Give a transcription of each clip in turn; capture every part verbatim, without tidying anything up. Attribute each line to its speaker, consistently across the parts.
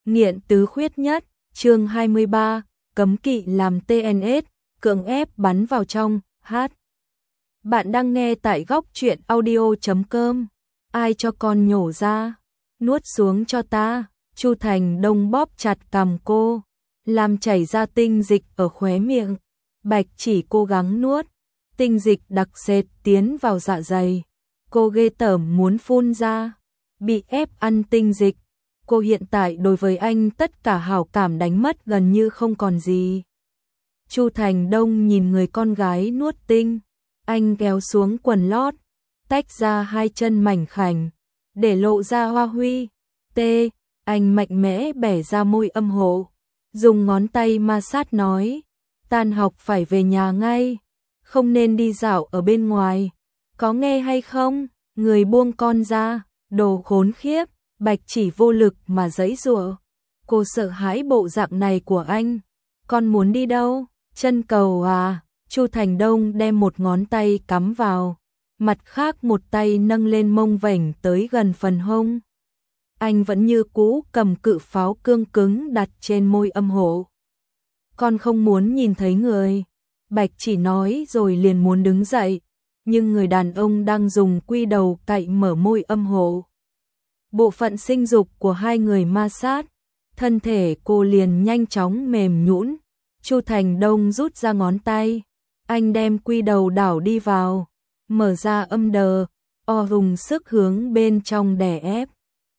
Speaker 1: Nghiện tứ khuyết nhất, chương hai mươi ba, cấm kỵ làm tê en ét, cưỡng ép bắn vào trong, hát. Bạn đang nghe tại góc truyện audio chấm com. Ai cho con nhổ ra? Nuốt xuống cho ta. Chu Thành Đông bóp chặt cằm cô, làm chảy ra tinh dịch ở khóe miệng. Bạch Chỉ cố gắng nuốt, tinh dịch đặc sệt tiến vào dạ dày. Cô ghê tởm muốn phun ra, bị ép ăn tinh dịch. Cô hiện tại đối với anh tất cả hảo cảm đánh mất gần như không còn gì. Chu Thành Đông nhìn người con gái nuốt tinh, anh kéo xuống quần lót, tách ra hai chân mảnh khảnh, để lộ ra hoa huy. Tê, anh mạnh mẽ bẻ ra môi âm hộ, dùng ngón tay ma sát nói, tan học phải về nhà ngay, không nên đi dạo ở bên ngoài, có nghe hay không? Người buông con ra, đồ khốn khiếp. Bạch Chỉ vô lực mà giãy giụa. Cô sợ hãi bộ dạng này của anh. Con muốn đi đâu? Chân cầu à? Chu Thành Đông đem một ngón tay cắm vào, mặt khác một tay nâng lên mông vểnh tới gần phần hông. Anh vẫn như cũ cầm cự pháo cương cứng đặt trên môi âm hộ. Con không muốn nhìn thấy người. Bạch Chỉ nói rồi liền muốn đứng dậy, nhưng người đàn ông đang dùng quy đầu cạy mở môi âm hộ. Bộ phận sinh dục của hai người ma sát, thân thể cô liền nhanh chóng mềm nhũn. Chu Thành Đông rút ra ngón tay, anh đem quy đầu đảo đi vào, mở ra âm đờ, o dùng sức hướng bên trong đè ép.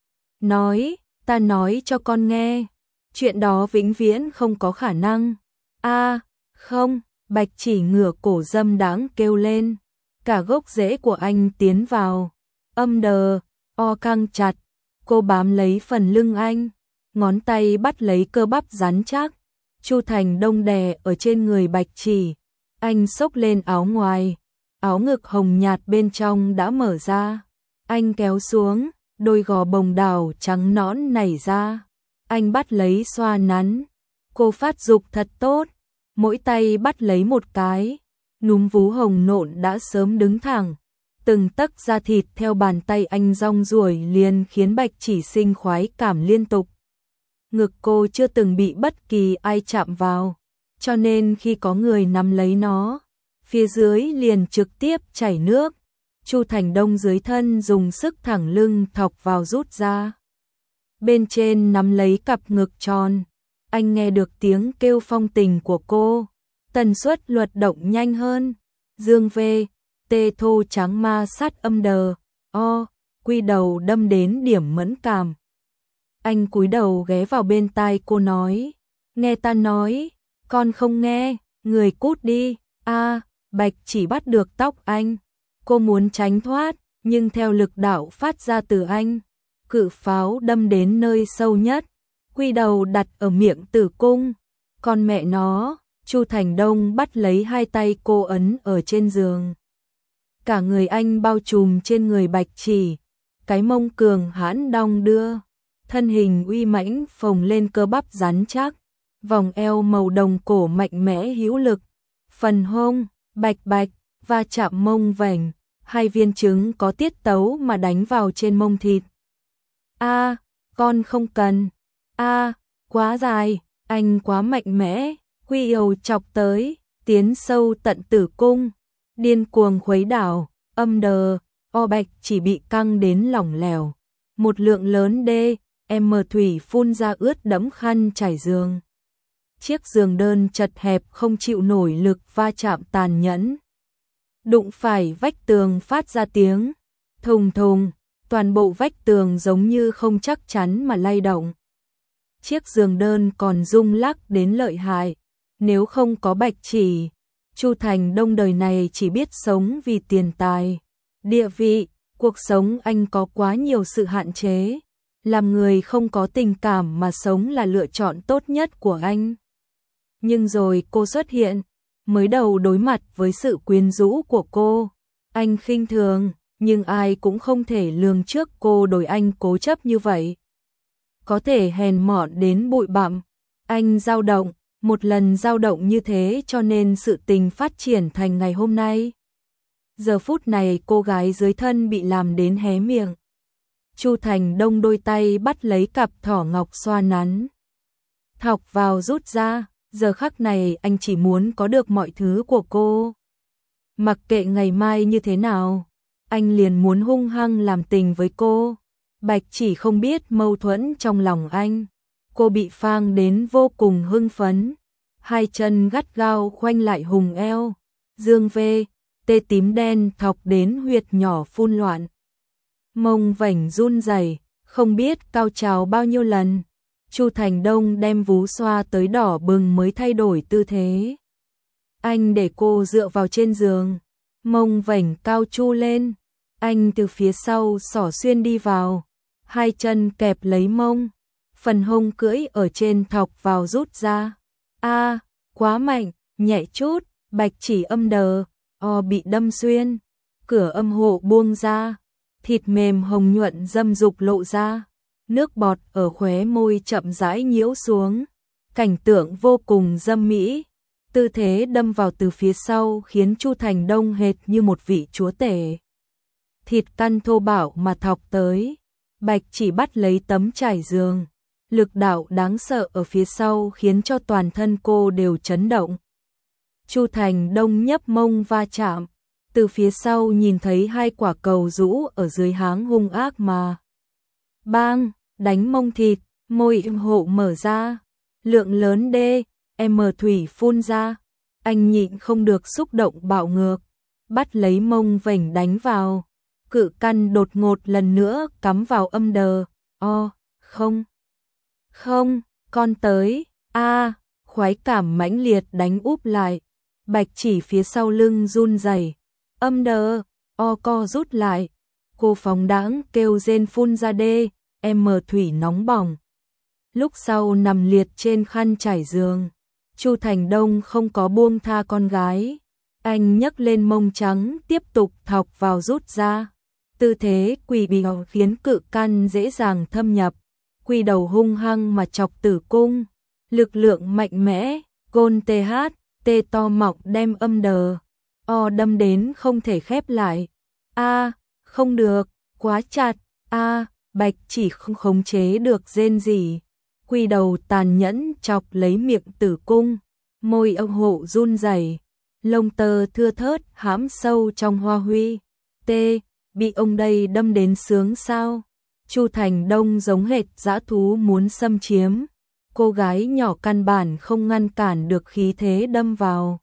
Speaker 1: Nói, ta nói cho con nghe, chuyện đó vĩnh viễn không có khả năng. A, không, Bạch Chỉ ngửa cổ dâm đãng kêu lên, cả gốc rễ của anh tiến vào, âm đờ, o căng chặt, cô bám lấy phần lưng anh, ngón tay bắt lấy cơ bắp rắn chắc. Chu Thành Đông đè ở trên người Bạch Chỉ, anh xốc lên áo ngoài, áo ngực hồng nhạt bên trong đã mở ra, anh kéo xuống, đôi gò bồng đào trắng nõn nảy ra, anh bắt lấy xoa nắn, cô phát dục thật tốt, mỗi tay bắt lấy một cái, núm vú hồng nộn đã sớm đứng thẳng. Từng tấc da thịt theo bàn tay anh rong ruổi liền khiến Bạch Chỉ sinh khoái cảm liên tục. Ngực cô chưa từng bị bất kỳ ai chạm vào, cho nên khi có người nắm lấy nó, phía dưới liền trực tiếp chảy nước. Chu Thành Đông dưới thân dùng sức thẳng lưng thọc vào rút ra. Bên trên nắm lấy cặp ngực tròn, anh nghe được tiếng kêu phong tình của cô, tần suất luật động nhanh hơn. Dương về tê thô trắng ma sát âm đờ, o, quy đầu đâm đến điểm mẫn cảm. Anh cúi đầu ghé vào bên tai cô nói, nghe ta nói, con không nghe, người cút đi. A, Bạch Chỉ bắt được tóc anh, cô muốn tránh thoát, nhưng theo lực đạo phát ra từ anh, cự pháo đâm đến nơi sâu nhất, quy đầu đặt ở miệng tử cung. Con mẹ nó, Chu Thành Đông bắt lấy hai tay cô ấn ở trên giường. Cả người anh bao trùm trên người Bạch Chỉ, cái mông cường hãn đong đưa, thân hình uy mãnh phồng lên cơ bắp rắn chắc, vòng eo màu đồng cổ mạnh mẽ hữu lực, phần hông, bạch bạch, va chạm mông vành, hai viên trứng có tiết tấu mà đánh vào trên mông thịt. A, con không cần. A, quá dài, anh quá mạnh mẽ, quy yêu chọc tới, tiến sâu tận tử cung. Điên cuồng khuấy đảo, âm đờ, o Bạch Chỉ bị căng đến lỏng lẻo. Một lượng lớn đê, em thủy phun ra ướt đẫm khăn trải giường. Chiếc giường đơn chật hẹp không chịu nổi lực va chạm tàn nhẫn. Đụng phải vách tường phát ra tiếng thùng thùng, toàn bộ vách tường giống như không chắc chắn mà lay động. Chiếc giường đơn còn rung lắc đến lợi hại, nếu không có Bạch Chỉ, Chu Thành Đông đời này chỉ biết sống vì tiền tài, địa vị, cuộc sống anh có quá nhiều sự hạn chế, làm người không có tình cảm mà sống là lựa chọn tốt nhất của anh. Nhưng rồi cô xuất hiện, mới đầu đối mặt với sự quyến rũ của cô, anh khinh thường, nhưng ai cũng không thể lường trước cô đối anh cố chấp như vậy. Có thể hèn mọn đến bụi bặm, anh dao động. Một lần dao động như thế cho nên sự tình phát triển thành ngày hôm nay. Giờ phút này cô gái dưới thân bị làm đến hé miệng. Chu Thành Đông đôi tay bắt lấy cặp thỏ ngọc xoa nắn. Thọc vào rút ra, giờ khắc này anh chỉ muốn có được mọi thứ của cô. Mặc kệ ngày mai như thế nào, anh liền muốn hung hăng làm tình với cô. Bạch Chỉ không biết mâu thuẫn trong lòng anh. Cô bị phang đến vô cùng hưng phấn. Hai chân gắt gao khoanh lại hùng eo. Dương vê, tê tím đen thọc đến huyệt nhỏ phun loạn. Mông vảnh run rẩy, không biết cao trào bao nhiêu lần. Chu Thành Đông đem vú xoa tới đỏ bừng mới thay đổi tư thế. Anh để cô dựa vào trên giường, mông vảnh cao chu lên. Anh từ phía sau xỏ xuyên đi vào, hai chân kẹp lấy mông, phần hông cưỡi ở trên thọc vào rút ra. A, quá mạnh, nhẹ chút, Bạch Chỉ âm đờ, o bị đâm xuyên, cửa âm hộ buông ra, thịt mềm hồng nhuận dâm dục lộ ra, nước bọt ở khóe môi chậm rãi nhiễu xuống, cảnh tượng vô cùng dâm mỹ. Tư thế đâm vào từ phía sau khiến Chu Thành Đông hệt như một vị chúa tể. Thịt căn thô bạo mà thọc tới, Bạch Chỉ bắt lấy tấm trải giường, lực đạo đáng sợ ở phía sau khiến cho toàn thân cô đều chấn động. Chu Thành Đông nhấp mông va chạm, từ phía sau nhìn thấy hai quả cầu rũ ở dưới háng hung ác mà. Bang, đánh mông thịt, môi im hộ mở ra, lượng lớn đê, em thủy phun ra, anh nhịn không được xúc động bạo ngược, bắt lấy mông vảnh đánh vào, cự căn đột ngột lần nữa cắm vào âm đờ, o, không, không, con tới, a, khoái cảm mãnh liệt đánh úp lại, Bạch Chỉ phía sau lưng run rẩy, âm đờ, o co rút lại, cô phóng đãng kêu rên phun ra đê, em thủy nóng bỏng. Lúc sau nằm liệt trên khăn trải giường, Chu Thành Đông không có buông tha con gái. Anh nhấc lên mông trắng tiếp tục thọc vào rút ra. Tư thế quỳ bìu khiến cự căn dễ dàng thâm nhập. Quỳ đầu hung hăng mà chọc tử cung. Lực lượng mạnh mẽ, gôn tê hát, tê to mọng đem âm đờ. O đâm đến không thể khép lại. A, không được, quá chặt. A, Bạch Chỉ không khống chế được rên gì. Quy đầu tàn nhẫn chọc lấy miệng tử cung, môi ông hộ run rẩy, lông tơ thưa thớt hãm sâu trong hoa huy. T, bị ông đây đâm đến sướng sao? Chu Thành Đông giống hệt dã thú muốn xâm chiếm. Cô gái nhỏ căn bản không ngăn cản được khí thế đâm vào.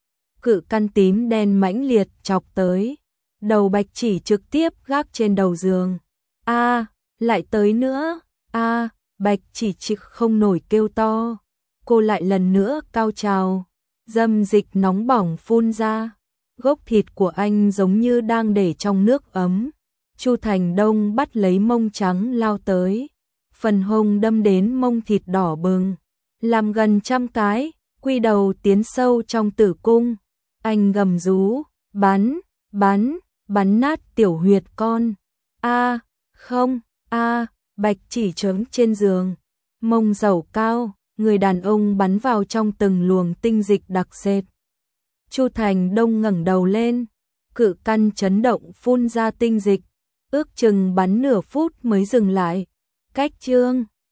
Speaker 1: Cự căn tím đen mãnh liệt chọc tới, đầu Bạch Chỉ trực tiếp gác trên đầu giường. A, lại tới nữa. A, Bạch Chỉ chịu không nổi kêu to, cô lại lần nữa cao trào, dâm dịch nóng bỏng phun ra, gốc thịt của anh giống như đang để trong nước ấm. Chu Thành Đông bắt lấy mông trắng lao tới, phần hông đâm đến mông thịt đỏ bừng, làm gần trăm cái, quy đầu tiến sâu trong tử cung, anh gầm rú, bắn, bắn, bắn nát tiểu huyệt con. A, không, a, Bạch Chỉ trớm trên giường, mông dầu cao, người đàn ông bắn vào trong từng luồng tinh dịch đặc sệt. Chu Thành Đông ngẩng đầu lên, cự căn chấn động phun ra tinh dịch, ước chừng bắn nửa phút mới dừng lại. Cách chương